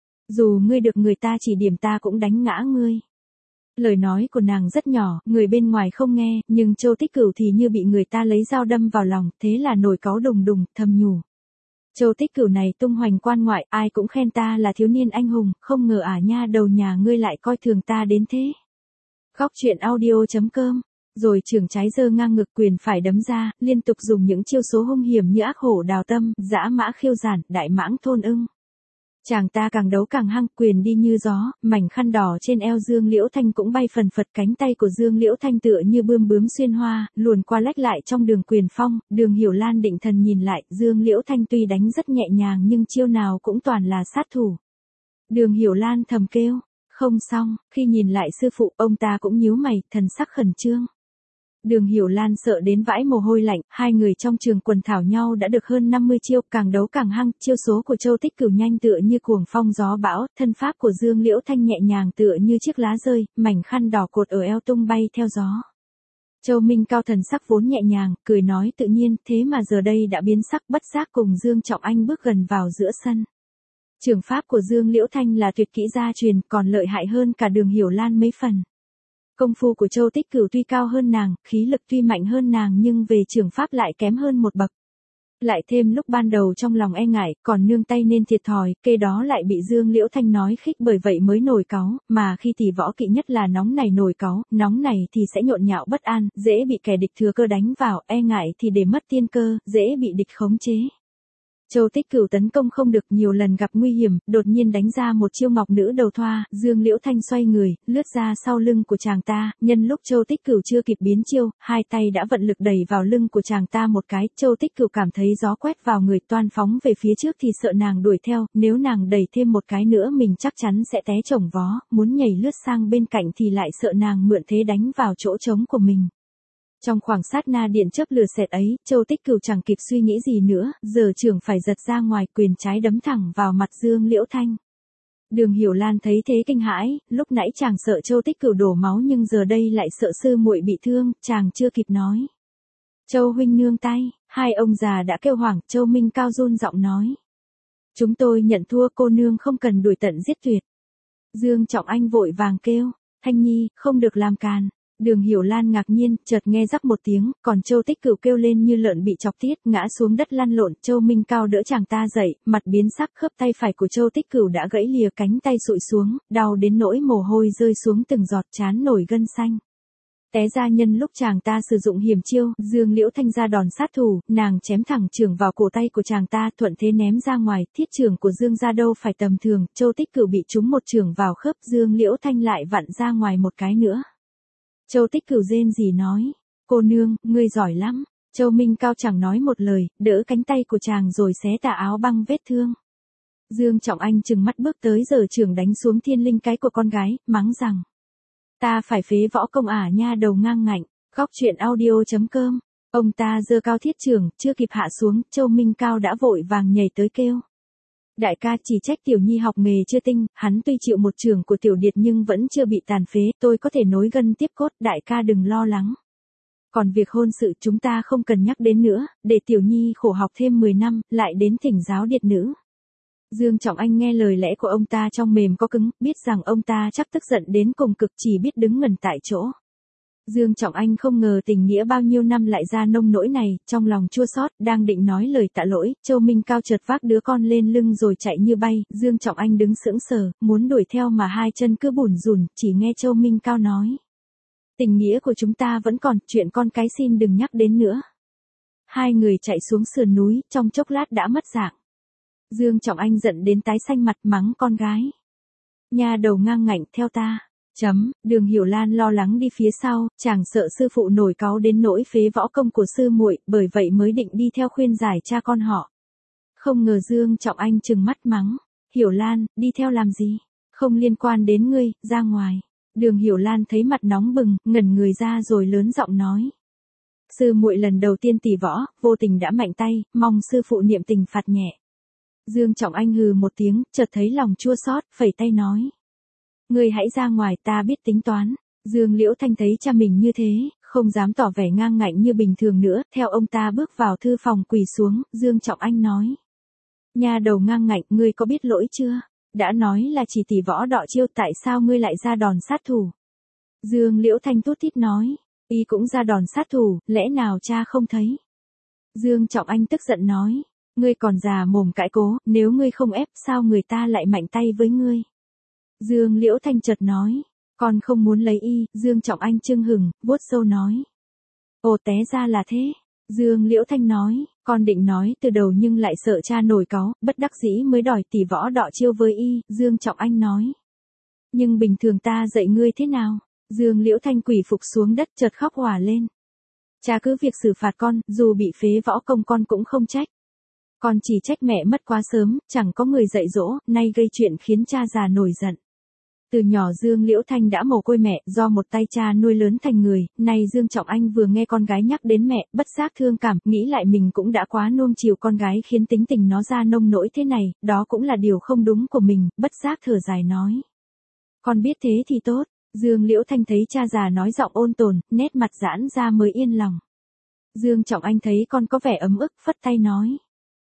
Dù ngươi được người ta chỉ điểm ta cũng đánh ngã ngươi. Lời nói của nàng rất nhỏ, người bên ngoài không nghe, nhưng Châu Tích Cửu thì như bị người ta lấy dao đâm vào lòng, thế là nổi cáu đùng đùng, thầm nhủ. Châu Tích Cửu này tung hoành quan ngoại, ai cũng khen ta là thiếu niên anh hùng, không ngờ nha đầu nhà ngươi lại coi thường ta đến thế. Góc truyện audio.com, rồi trường trái giơ ngang ngực, quyền phải đấm ra, liên tục dùng những chiêu số hung hiểm như ác hổ đào tâm, dã mã khiêu giản, đại mãng thôn ưng. Chàng ta càng đấu càng hăng, quyền đi như gió, mảnh khăn đỏ trên eo Dương Liễu Thanh cũng bay phần phật, cánh tay của Dương Liễu Thanh tựa như bươm bướm xuyên hoa, luồn qua lách lại trong đường quyền phong, Đường Hiểu Lan định thần nhìn lại, Dương Liễu Thanh tuy đánh rất nhẹ nhàng nhưng chiêu nào cũng toàn là sát thủ. Đường Hiểu Lan thầm kêu. Không xong, khi nhìn lại sư phụ, ông ta cũng nhíu mày, thần sắc khẩn trương. Đường Hiểu Lan sợ đến vãi mồ hôi lạnh, hai người trong trường quần thảo nhau đã được hơn 50 chiêu, càng đấu càng hăng, chiêu số của Châu Tích Cửu nhanh tựa như cuồng phong gió bão, thân pháp của Dương Liễu Thanh nhẹ nhàng tựa như chiếc lá rơi, mảnh khăn đỏ cột ở eo tung bay theo gió. Châu Minh Cao thần sắc vốn nhẹ nhàng, cười nói tự nhiên, thế mà giờ đây đã biến sắc, bất giác cùng Dương Trọng Anh bước gần vào giữa sân. Trường pháp của Dương Liễu Thanh là tuyệt kỹ gia truyền, còn lợi hại hơn cả Đường Hiểu Lan mấy phần. Công phu của Châu Tích Cửu tuy cao hơn nàng, khí lực tuy mạnh hơn nàng nhưng về trường pháp lại kém hơn một bậc. Lại thêm lúc ban đầu trong lòng e ngại, còn nương tay nên thiệt thòi, kê đó lại bị Dương Liễu Thanh nói khích, bởi vậy mới nổi cáu, mà khi thì võ kỵ nhất là nóng này nổi cáu, nóng này thì sẽ nhộn nhạo bất an, dễ bị kẻ địch thừa cơ đánh vào, e ngại thì để mất tiên cơ, dễ bị địch khống chế. Châu Tích Cửu tấn công không được, nhiều lần gặp nguy hiểm, đột nhiên đánh ra một chiêu ngọc nữ đầu thoa, Dương Liễu Thanh xoay người, lướt ra sau lưng của chàng ta, nhân lúc Châu Tích Cửu chưa kịp biến chiêu, hai tay đã vận lực đẩy vào lưng của chàng ta một cái, Châu Tích Cửu cảm thấy gió quét vào người, toan phóng về phía trước thì sợ nàng đuổi theo, nếu nàng đẩy thêm một cái nữa mình chắc chắn sẽ té chồng vó, muốn nhảy lướt sang bên cạnh thì lại sợ nàng mượn thế đánh vào chỗ trống của mình. Trong khoảng sát na điện chớp lửa xẹt ấy, Châu Tích Cửu chẳng kịp suy nghĩ gì nữa, giờ trưởng phải giật ra ngoài, quyền trái đấm thẳng vào mặt Dương Liễu Thanh. Đường Hiểu Lan thấy thế kinh hãi, lúc nãy chàng sợ Châu Tích Cửu đổ máu nhưng giờ đây lại sợ sư muội bị thương, chàng chưa kịp nói. Châu huynh nương tay, hai ông già đã kêu hoảng, Châu Minh Cao run giọng nói. Chúng tôi nhận thua, cô nương không cần đuổi tận giết tuyệt. Dương Trọng Anh vội vàng kêu, Thanh Nhi, không được làm càn. Đường Hiểu Lan ngạc nhiên, chợt nghe rắc một tiếng, còn Châu Tích Cửu kêu lên như lợn bị chọc tiết, ngã xuống đất lăn lộn, Châu Minh Cao đỡ chàng ta dậy, mặt biến sắc, khớp tay phải của Châu Tích Cửu đã gãy lìa, cánh tay sụi xuống, đau đến nỗi mồ hôi rơi xuống từng giọt, trán nổi gân xanh. Té ra nhân lúc chàng ta sử dụng hiểm chiêu, Dương Liễu Thanh ra đòn sát thủ, nàng chém thẳng chưởng vào cổ tay của chàng ta, thuận thế ném ra ngoài, thiết chưởng của Dương ra đâu phải tầm thường, Châu Tích Cửu bị trúng một chưởng vào khớp, Dương Liễu Thanh lại vặn ra ngoài một cái nữa. Châu Tích Cửu rên rỉ nói, cô nương, ngươi giỏi lắm. Châu Minh Cao chẳng nói một lời, đỡ cánh tay của chàng rồi xé tà áo băng vết thương. Dương Trọng Anh trừng mắt bước tới, giờ chưởng đánh xuống thiên linh cái của con gái, mắng rằng. Ta phải phế võ công à nha đầu ngang ngạnh. Góc truyện audio.com. Ông ta giơ cao thiết trưởng, chưa kịp hạ xuống, Châu Minh Cao đã vội vàng nhảy tới kêu. Đại ca, chỉ trách Tiểu Nhi học nghề chưa tinh, hắn tuy chịu một trường của Tiểu Điệt nhưng vẫn chưa bị tàn phế, tôi có thể nối gân tiếp cốt, đại ca đừng lo lắng. Còn việc hôn sự chúng ta không cần nhắc đến nữa, để Tiểu Nhi khổ học thêm 10 năm, lại đến thỉnh giáo điệt nữ. Dương Trọng Anh nghe lời lẽ của ông ta trong mềm có cứng, biết rằng ông ta chắc tức giận đến cùng cực, chỉ biết đứng ngẩn tại chỗ. Dương Trọng Anh không ngờ tình nghĩa bao nhiêu năm lại ra nông nỗi này, trong lòng chua xót, đang định nói lời tạ lỗi, Châu Minh Cao chợt vác đứa con lên lưng rồi chạy như bay, Dương Trọng Anh đứng sững sờ, muốn đuổi theo mà hai chân cứ bủn rủn, chỉ nghe Châu Minh Cao nói. Tình nghĩa của chúng ta vẫn còn, chuyện con cái xin đừng nhắc đến nữa. Hai người chạy xuống sườn núi, trong chốc lát đã mất dạng. Dương Trọng Anh giận đến tái xanh mặt, mắng con gái. Nha đầu ngang ngạnh, theo ta. Đường Hiểu Lan lo lắng đi phía sau, chàng sợ sư phụ nổi cáu đến nỗi phế võ công của sư muội, bởi vậy mới định đi theo khuyên giải cha con họ. Không ngờ Dương Trọng Anh trừng mắt mắng. Hiểu Lan, đi theo làm gì? Không liên quan đến ngươi, ra ngoài. Đường Hiểu Lan thấy mặt nóng bừng, ngẩn người ra rồi lớn giọng nói. Sư muội lần đầu tiên tỉ võ, vô tình đã mạnh tay, mong sư phụ niệm tình phạt nhẹ. Dương Trọng Anh hừ một tiếng, chợt thấy lòng chua xót, phẩy tay nói. Ngươi hãy ra ngoài, ta biết tính toán. Dương Liễu Thanh thấy cha mình như thế, không dám tỏ vẻ ngang ngạnh như bình thường nữa, theo ông ta bước vào thư phòng quỳ xuống, Dương Trọng Anh nói. Nha đầu ngang ngạnh, ngươi có biết lỗi chưa? Đã nói là chỉ tỉ võ đọ chiêu, tại sao ngươi lại ra đòn sát thủ? Dương Liễu Thanh tút tít nói. Y cũng ra đòn sát thủ, lẽ nào cha không thấy? Dương Trọng Anh tức giận nói. Ngươi còn già mồm cãi cố, nếu ngươi không ép sao người ta lại mạnh tay với ngươi? Dương Liễu Thanh chợt nói. Con không muốn lấy y, Dương Trọng Anh chưng hừng, vuốt râu nói. Ồ té ra là thế. Dương Liễu Thanh nói, con định nói từ đầu nhưng lại sợ cha nổi cáu, bất đắc dĩ mới đòi tỉ võ đọ chiêu với y, Dương Trọng Anh nói. Nhưng bình thường ta dạy ngươi thế nào? Dương Liễu Thanh quỳ phục xuống đất chợt khóc òa lên. Cha cứ việc xử phạt con, dù bị phế võ công con cũng không trách. Con chỉ trách mẹ mất quá sớm, chẳng có người dạy dỗ, nay gây chuyện khiến cha già nổi giận. Từ nhỏ Dương Liễu Thanh đã mồ côi mẹ, do một tay cha nuôi lớn thành người, nay Dương Trọng Anh vừa nghe con gái nhắc đến mẹ, bất giác thương cảm, nghĩ lại mình cũng đã quá nuông chiều con gái khiến tính tình nó ra nông nỗi thế này, đó cũng là điều không đúng của mình, bất giác thở dài nói. Con biết thế thì tốt. Dương Liễu Thanh thấy cha già nói giọng ôn tồn, nét mặt giãn ra mới yên lòng. Dương Trọng Anh thấy con có vẻ ấm ức, phất tay nói.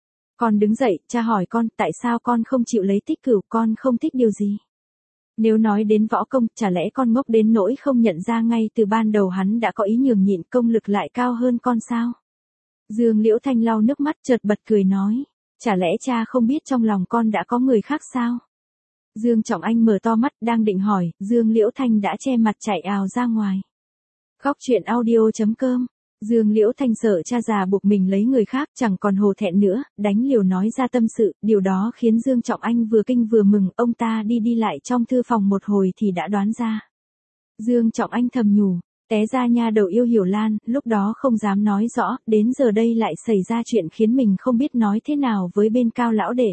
Con đứng dậy, cha hỏi con, tại sao con không chịu lấy Tích Cửu, con không thích điều gì? Nếu nói đến võ công, chả lẽ con ngốc đến nỗi không nhận ra ngay từ ban đầu hắn đã có ý nhường nhịn, công lực lại cao hơn con sao? Dương Liễu Thanh lau nước mắt chợt bật cười nói. Chả lẽ cha không biết trong lòng con đã có người khác sao? Dương Trọng Anh mở to mắt, đang định hỏi, Dương Liễu Thanh đã che mặt chạy ào ra ngoài. Góc truyện audio.com. Dương Liễu Thanh sợ cha già buộc mình lấy người khác, chẳng còn hổ thẹn nữa, đánh liều nói ra tâm sự, điều đó khiến Dương Trọng Anh vừa kinh vừa mừng, ông ta đi lại trong thư phòng một hồi thì đã đoán ra. Dương Trọng Anh thầm nhủ, té ra nha đầu yêu Hiểu Lan, lúc đó không dám nói rõ, đến giờ đây lại xảy ra chuyện khiến mình không biết nói thế nào với bên Cao lão để.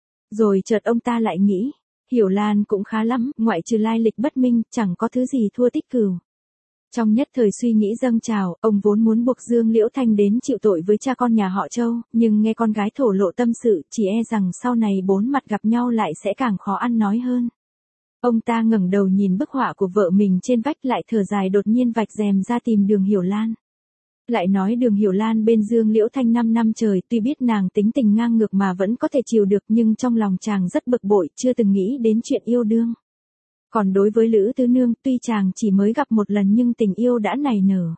Rồi chợt ông ta lại nghĩ, Hiểu Lan cũng khá lắm, ngoại trừ lai lịch bất minh, chẳng có thứ gì thua Tích Cửu. Trong nhất thời suy nghĩ dâng trào, ông vốn muốn buộc Dương Liễu Thanh đến chịu tội với cha con nhà họ Châu, nhưng nghe con gái thổ lộ tâm sự, chỉ e rằng sau này bốn mặt gặp nhau lại sẽ càng khó ăn nói hơn. Ông ta ngẩng đầu nhìn bức họa của vợ mình trên vách, lại thở dài, đột nhiên vạch rèm ra tìm Đường Hiểu Lan. Lại nói Đường Hiểu Lan bên Dương Liễu Thanh 5 năm trời, tuy biết nàng tính tình ngang ngược mà vẫn có thể chịu được, nhưng trong lòng chàng rất bực bội, chưa từng nghĩ đến chuyện yêu đương. Còn đối với Lữ Tứ Nương, tuy chàng chỉ mới gặp một lần nhưng tình yêu đã nảy nở.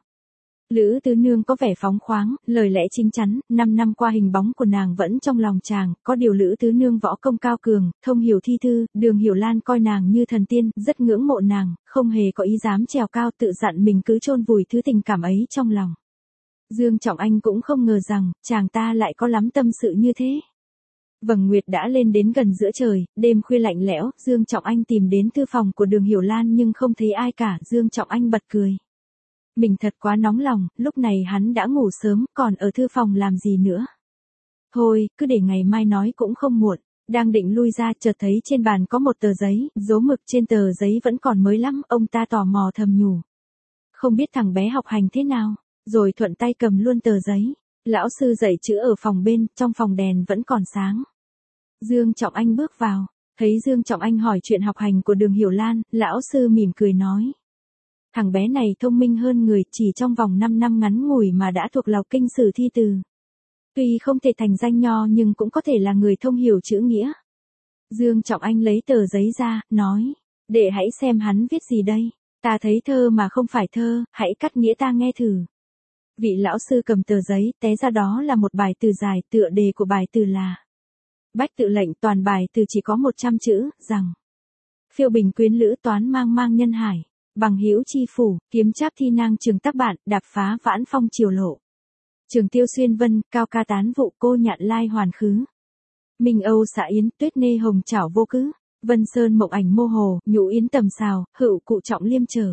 Lữ Tứ Nương có vẻ phóng khoáng, lời lẽ chín chắn, 5 năm qua hình bóng của nàng vẫn trong lòng chàng, có điều Lữ Tứ Nương võ công cao cường, thông hiểu thi thư, Đường Hiểu Lan coi nàng như thần tiên, rất ngưỡng mộ nàng, không hề có ý dám trèo cao, tự dặn mình cứ chôn vùi thứ tình cảm ấy trong lòng. Dương Trọng Anh cũng không ngờ rằng, chàng ta lại có lắm tâm sự như thế. Vầng nguyệt đã lên đến gần giữa trời, đêm khuya lạnh lẽo, Dương Trọng Anh tìm đến thư phòng của Đường Hiểu Lan nhưng không thấy ai cả, Dương Trọng Anh bật cười. Mình thật quá nóng lòng, lúc này hắn đã ngủ sớm, còn ở thư phòng làm gì nữa. Thôi, cứ để ngày mai nói cũng không muộn. Đang định lui ra chợt thấy trên bàn có một tờ giấy, dấu mực trên tờ giấy vẫn còn mới lắm, ông ta tò mò thầm nhủ. Không biết thằng bé học hành thế nào, rồi thuận tay cầm luôn tờ giấy. Lão sư dạy chữ ở phòng bên, trong phòng đèn vẫn còn sáng. Dương Trọng Anh bước vào, thấy Dương Trọng Anh hỏi chuyện học hành của Đường Hiểu Lan, lão sư mỉm cười nói. Thằng bé này thông minh hơn người, chỉ trong vòng 5 năm ngắn ngủi mà đã thuộc lọc kinh sử thi từ. Tuy không thể thành danh nho nhưng cũng có thể là người thông hiểu chữ nghĩa. Dương Trọng Anh lấy tờ giấy ra, nói, để hãy xem hắn viết gì đây. Ta thấy thơ mà không phải thơ, hãy cắt nghĩa ta nghe thử. Vị lão sư cầm tờ giấy, té ra đó là một bài từ dài, tựa đề của bài từ là Bách Tự Lệnh, toàn bài từ chỉ có 100 chữ, rằng phiêu bình quyến lữ toán mang mang nhân hải, bằng hữu chi phủ, kiếm cháp thi nang trường tác bạn, đạp phá vãn phong triều lộ. Trường tiêu xuyên vân, cao ca tán vụ cô nhạn lai hoàn khứ. Minh Âu xã yến, tuyết nê hồng chảo vô cứ. Vân sơn mộng ảnh mô hồ, nhũ yến tầm xào, hữu cụ trọng liêm trở.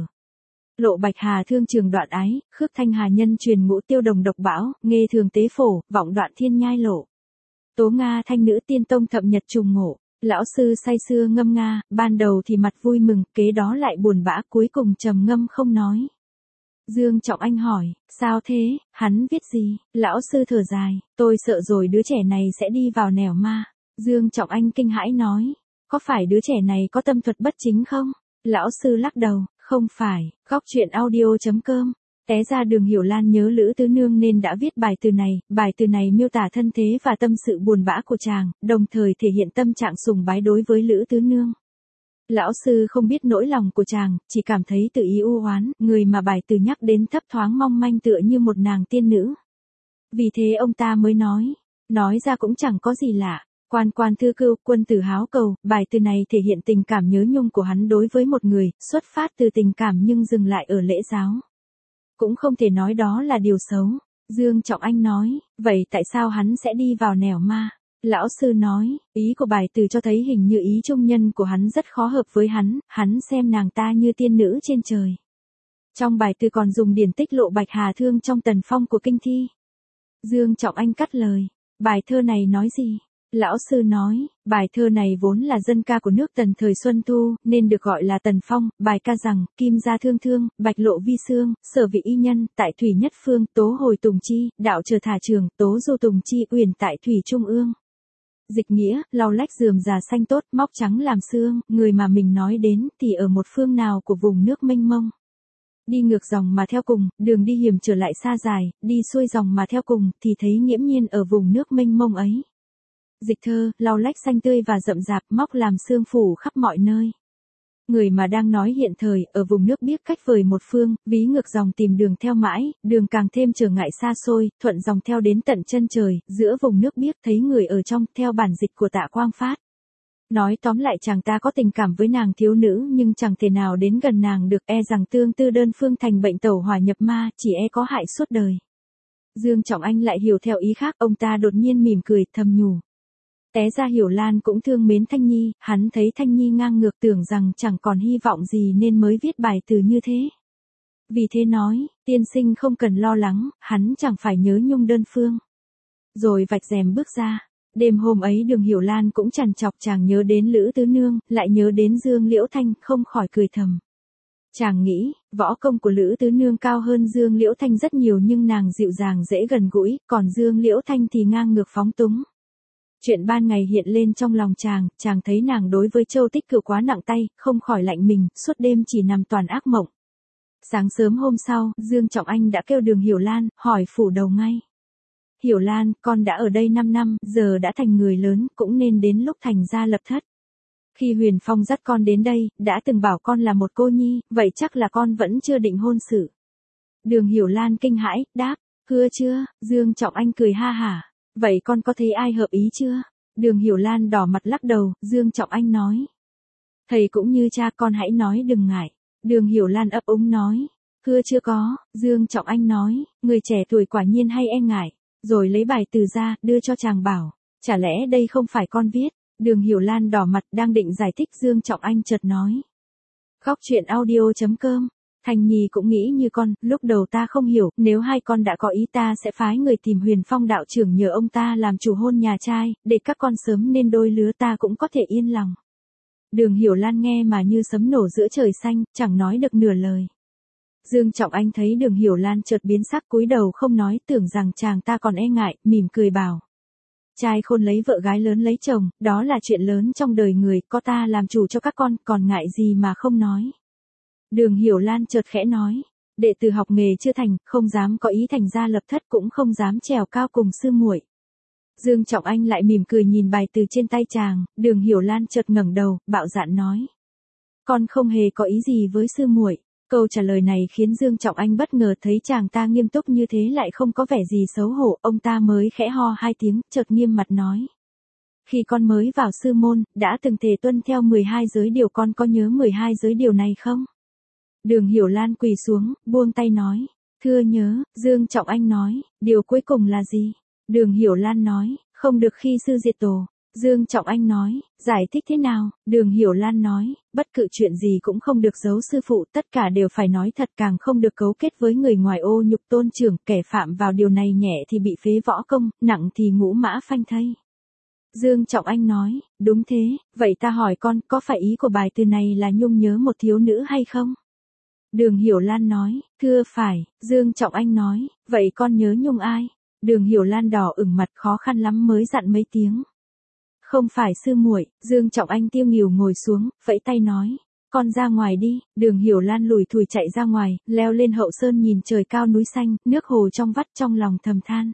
Lộ bạch hà thương trường đoạn ái, khước thanh hà nhân truyền ngũ tiêu đồng độc bão, nghê thường tế phổ, vọng đoạn thiên nhai lộ. Tố Nga thanh nữ tiên tông thập nhật trùng ngộ. Lão sư say sưa ngâm nga, ban đầu thì mặt vui mừng, kế đó lại buồn bã, cuối cùng trầm ngâm không nói. Dương Trọng Anh hỏi, sao thế, hắn viết gì? Lão sư thở dài, tôi sợ rồi đứa trẻ này sẽ đi vào nẻo ma. Dương Trọng Anh kinh hãi nói, có phải đứa trẻ này có tâm thuật bất chính không? Lão sư lắc đầu, không phải, góc truyện audio.com. Té ra Đường Hiểu Lan nhớ Lữ Tứ Nương nên đã viết bài từ này miêu tả thân thế và tâm sự buồn bã của chàng, đồng thời thể hiện tâm trạng sùng bái đối với Lữ Tứ Nương. Lão sư không biết nỗi lòng của chàng, chỉ cảm thấy tự ý u oán, người mà bài từ nhắc đến thấp thoáng mong manh tựa như một nàng tiên nữ. Vì thế ông ta mới nói ra cũng chẳng có gì lạ. Quan quan thư cưu, quân tử háo cầu, bài từ này thể hiện tình cảm nhớ nhung của hắn đối với một người, xuất phát từ tình cảm nhưng dừng lại ở lễ giáo. Cũng không thể nói đó là điều xấu. Dương Trọng Anh nói, vậy tại sao hắn sẽ đi vào nẻo ma? Lão sư nói, ý của bài từ cho thấy hình như ý trung nhân của hắn rất khó hợp với hắn xem nàng ta như tiên nữ trên trời. Trong bài từ còn dùng điển tích lộ bạch hà thương trong tần phong của kinh thi. Dương Trọng Anh cắt lời, bài thơ này nói gì? Lão sư nói, bài thơ này vốn là dân ca của nước Tần thời Xuân Thu, nên được gọi là Tần Phong, bài ca rằng, kim gia thương thương, bạch lộ vi xương, sở vị y nhân, tại thủy nhất phương, tố hồi tùng chi, đạo trở thả trường, tố du tùng chi, uyển tại thủy trung ương. Dịch nghĩa, lau lách rườm rà xanh tốt, móc trắng làm xương, người mà mình nói đến, thì ở một phương nào của vùng nước mênh mông. Đi ngược dòng mà theo cùng, đường đi hiểm trở lại xa dài, đi xuôi dòng mà theo cùng, thì thấy nghiễm nhiên ở vùng nước mênh mông ấy. Dịch thơ, lau lách xanh tươi và rậm rạp, móc làm xương phủ khắp mọi nơi. Người mà đang nói hiện thời, ở vùng nước biếc cách vời một phương, ví ngược dòng tìm đường theo mãi, đường càng thêm trở ngại xa xôi, thuận dòng theo đến tận chân trời, giữa vùng nước biếc thấy người ở trong, theo bản dịch của Tạ Quang Phát. Nói tóm lại chàng ta có tình cảm với nàng thiếu nữ nhưng chẳng thể nào đến gần nàng được, e rằng tương tư đơn phương thành bệnh tẩu hỏa nhập ma, chỉ e có hại suốt đời. Dương Trọng Anh lại hiểu theo ý khác, ông ta đột nhiên mỉm cười, thầm nhủ. Té ra Hiểu Lan cũng thương mến Thanh Nhi, hắn thấy Thanh Nhi ngang ngược tưởng rằng chẳng còn hy vọng gì nên mới viết bài từ như thế. Vì thế nói, tiên sinh không cần lo lắng, hắn chẳng phải nhớ nhung đơn phương. Rồi vạch rèm bước ra. Đêm hôm ấy Đường Hiểu Lan cũng trằn trọc, chàng nhớ đến Lữ Tứ Nương, lại nhớ đến Dương Liễu Thanh, không khỏi cười thầm. Chàng nghĩ, võ công của Lữ Tứ Nương cao hơn Dương Liễu Thanh rất nhiều nhưng nàng dịu dàng dễ gần gũi, còn Dương Liễu Thanh thì ngang ngược phóng túng. Chuyện ban ngày hiện lên trong lòng chàng thấy nàng đối với Châu Tích Cửu quá nặng tay, không khỏi lạnh mình, suốt đêm chỉ nằm toàn ác mộng. Sáng sớm hôm sau, Dương Trọng Anh đã kêu Đường Hiểu Lan, hỏi phủ đầu ngay. Hiểu Lan, con đã ở đây 5 năm, giờ đã thành người lớn, cũng nên đến lúc thành gia lập thất. Khi Huyền Phong dắt con đến đây, đã từng bảo con là một cô nhi, vậy chắc là con vẫn chưa định hôn sự. Đường Hiểu Lan kinh hãi, đáp, hứa chưa? Dương Trọng Anh cười ha hả. Vậy con có thấy ai hợp ý chưa? Đường Hiểu Lan đỏ mặt lắc đầu, Dương Trọng Anh nói. Thầy cũng như cha, con hãy nói đừng ngại. Đường Hiểu Lan ấp úng nói. Hứa chưa có, Dương Trọng Anh nói, người trẻ tuổi quả nhiên hay e ngại. Rồi lấy bài từ ra, đưa cho chàng bảo. Chả lẽ đây không phải con viết? Đường Hiểu Lan đỏ mặt đang định giải thích, Dương Trọng Anh chợt nói. Góc truyện audio.com Thanh Nhi cũng nghĩ như con, lúc đầu ta không hiểu, nếu hai con đã có ý ta sẽ phái người tìm Huyền Phong đạo trưởng nhờ ông ta làm chủ hôn nhà trai, để các con sớm nên đôi lứa ta cũng có thể yên lòng. Đường Hiểu Lan nghe mà như sấm nổ giữa trời xanh, chẳng nói được nửa lời. Dương Trọng Anh thấy Đường Hiểu Lan chợt biến sắc cúi đầu không nói, tưởng rằng chàng ta còn e ngại, mỉm cười bảo. Trai khôn lấy vợ gái lớn lấy chồng, đó là chuyện lớn trong đời người, có ta làm chủ cho các con, còn ngại gì mà không nói. Đường Hiểu Lan chợt khẽ nói, đệ tử học nghề chưa thành, không dám có ý thành gia lập thất, cũng không dám trèo cao cùng sư muội. Dương Trọng Anh lại mỉm cười nhìn bài từ trên tay chàng, Đường Hiểu Lan chợt ngẩng đầu, bạo dạn nói. Con không hề có ý gì với sư muội. Câu trả lời này khiến Dương Trọng Anh bất ngờ, thấy chàng ta nghiêm túc như thế lại không có vẻ gì xấu hổ, ông ta mới khẽ ho hai tiếng, chợt nghiêm mặt nói. Khi con mới vào sư môn, đã từng thề tuân theo 12 giới điều, con có nhớ 12 giới điều này không? Đường Hiểu Lan quỳ xuống, buông tay nói. Thưa nhớ. Dương Trọng Anh nói, điều cuối cùng là gì? Đường Hiểu Lan nói, không được khi sư diệt tổ. Dương Trọng Anh nói, giải thích thế nào? Đường Hiểu Lan nói, bất cứ chuyện gì cũng không được giấu sư phụ, tất cả đều phải nói thật, càng không được cấu kết với người ngoài ô nhục tôn trưởng, kẻ phạm vào điều này nhẹ thì bị phế võ công, nặng thì ngũ mã phanh thây. Dương Trọng Anh nói, đúng thế, vậy ta hỏi con, có phải ý của bài từ này là nhung nhớ một thiếu nữ hay không? Đường Hiểu Lan nói, thưa phải. Dương Trọng Anh nói, vậy con nhớ nhung ai? Đường Hiểu Lan đỏ ửng mặt, khó khăn lắm mới dặn mấy tiếng. Không phải sư muội. Dương Trọng Anh tiêu nghỉu ngồi xuống, vẫy tay nói, con ra ngoài đi. Đường Hiểu Lan lủi thủi chạy ra ngoài, leo lên hậu sơn nhìn trời cao núi xanh, nước hồ trong vắt, trong lòng thầm than.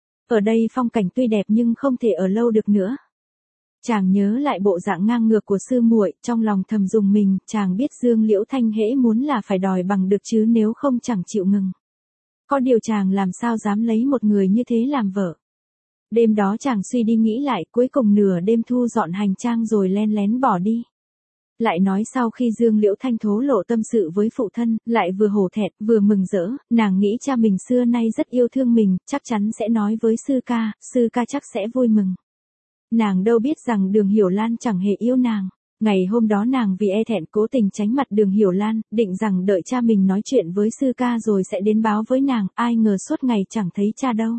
Ở đây phong cảnh tuy đẹp nhưng không thể ở lâu được nữa. Chàng nhớ lại bộ dạng ngang ngược của sư muội, trong lòng thầm rùng mình, chàng biết Dương Liễu Thanh hễ muốn là phải đòi bằng được chứ nếu không chẳng chịu ngừng. Có điều chàng làm sao dám lấy một người như thế làm vợ. Đêm đó chàng suy đi nghĩ lại, cuối cùng nửa đêm thu dọn hành trang rồi len lén bỏ đi. Lại nói sau khi Dương Liễu Thanh thố lộ tâm sự với phụ thân, lại vừa hổ thẹn, vừa mừng rỡ, nàng nghĩ cha mình xưa nay rất yêu thương mình, chắc chắn sẽ nói với sư ca chắc sẽ vui mừng. Nàng đâu biết rằng Đường Hiểu Lan chẳng hề yêu nàng. Ngày hôm đó nàng vì e thẹn cố tình tránh mặt Đường Hiểu Lan, định rằng đợi cha mình nói chuyện với sư ca rồi sẽ đến báo với nàng, ai ngờ suốt ngày chẳng thấy cha đâu.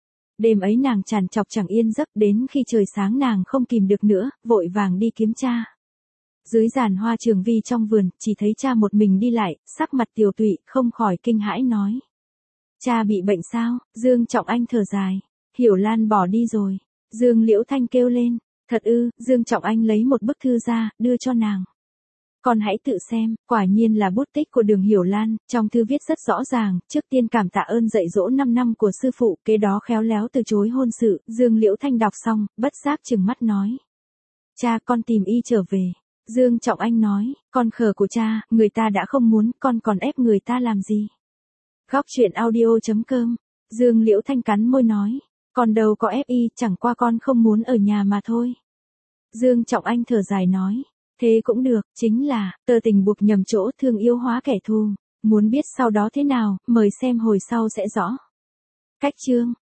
Đêm ấy nàng trằn trọc chẳng yên giấc, đến khi trời sáng nàng không kìm được nữa, vội vàng đi kiếm cha. Dưới giàn hoa trường vi trong vườn, chỉ thấy cha một mình đi lại, sắc mặt tiều tụy, không khỏi kinh hãi nói. Cha bị bệnh sao? Dương Trọng Anh thở dài. Hiểu Lan bỏ đi rồi. Dương Liễu Thanh kêu lên. Thật ư? Dương Trọng Anh lấy một bức thư ra, đưa cho nàng. Con hãy tự xem, quả nhiên là bút tích của Đường Hiểu Lan, trong thư viết rất rõ ràng, trước tiên cảm tạ ơn dạy dỗ 5 năm của sư phụ, kế đó khéo léo từ chối hôn sự. Dương Liễu Thanh đọc xong, bất giác trừng mắt nói. Cha, con tìm y trở về. Dương Trọng Anh nói, con khờ của cha, người ta đã không muốn, con còn ép người ta làm gì? Góc truyện audio.com. Dương Liễu Thanh cắn môi nói, con đâu có ép y, chẳng qua con không muốn ở nhà mà thôi. Dương Trọng Anh thở dài nói, thế cũng được, chính là, tơ tình buộc nhầm chỗ, thương yêu hóa kẻ thù. Muốn biết sau đó thế nào, mời xem hồi sau sẽ rõ. Cách chương.